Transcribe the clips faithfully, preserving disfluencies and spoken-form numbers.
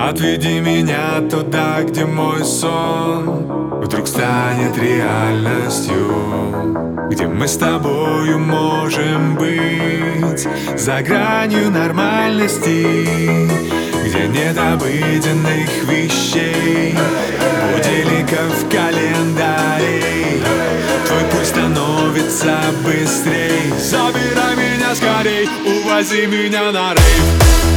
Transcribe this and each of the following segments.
Отведи меня туда, где мой сон вдруг станет реальностью, где мы с тобою можем быть за гранью нормальности, где нет обыденных вещей, будильников в календаре. Твой пульс становится быстрей. Забирай меня скорей, увози меня на рейв.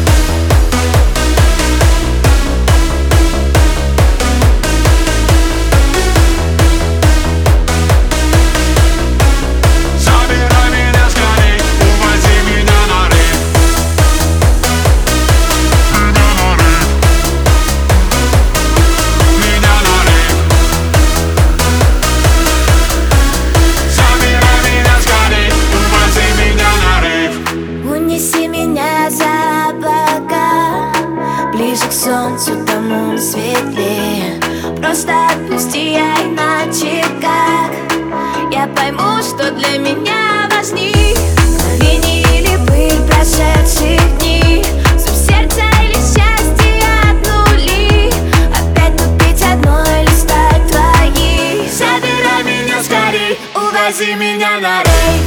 Ближе к солнцу, тому светлее. Просто отпусти, я иначе как. Я пойму, что для меня важней мгновение или пыль прошедших дней. Зуб сердца или счастье от нули. Опять купить одно или стать твоей. Забирай меня скорей, увози меня на рейв.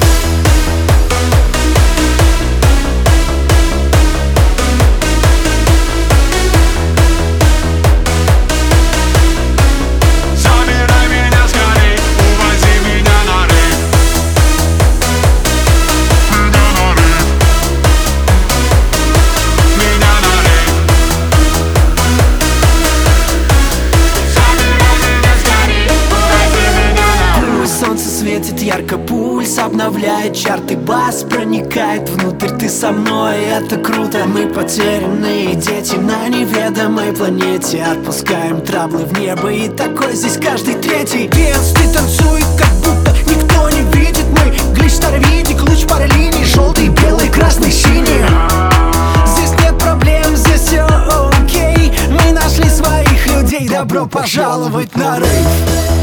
Светит ярко, пульс обновляет чарты, бас проникает внутрь. Ты со мной, это круто. Мы потерянные дети на неведомой планете. Отпускаем траблы в небо, и такой здесь каждый третий. Дэнс, ты танцуй, как будто никто не видит. Мы глич старовидик, луч пары линий, желтый, белый, красный, синий. Здесь нет проблем, здесь все окей. Мы нашли своих людей, добро пожаловать на рейв.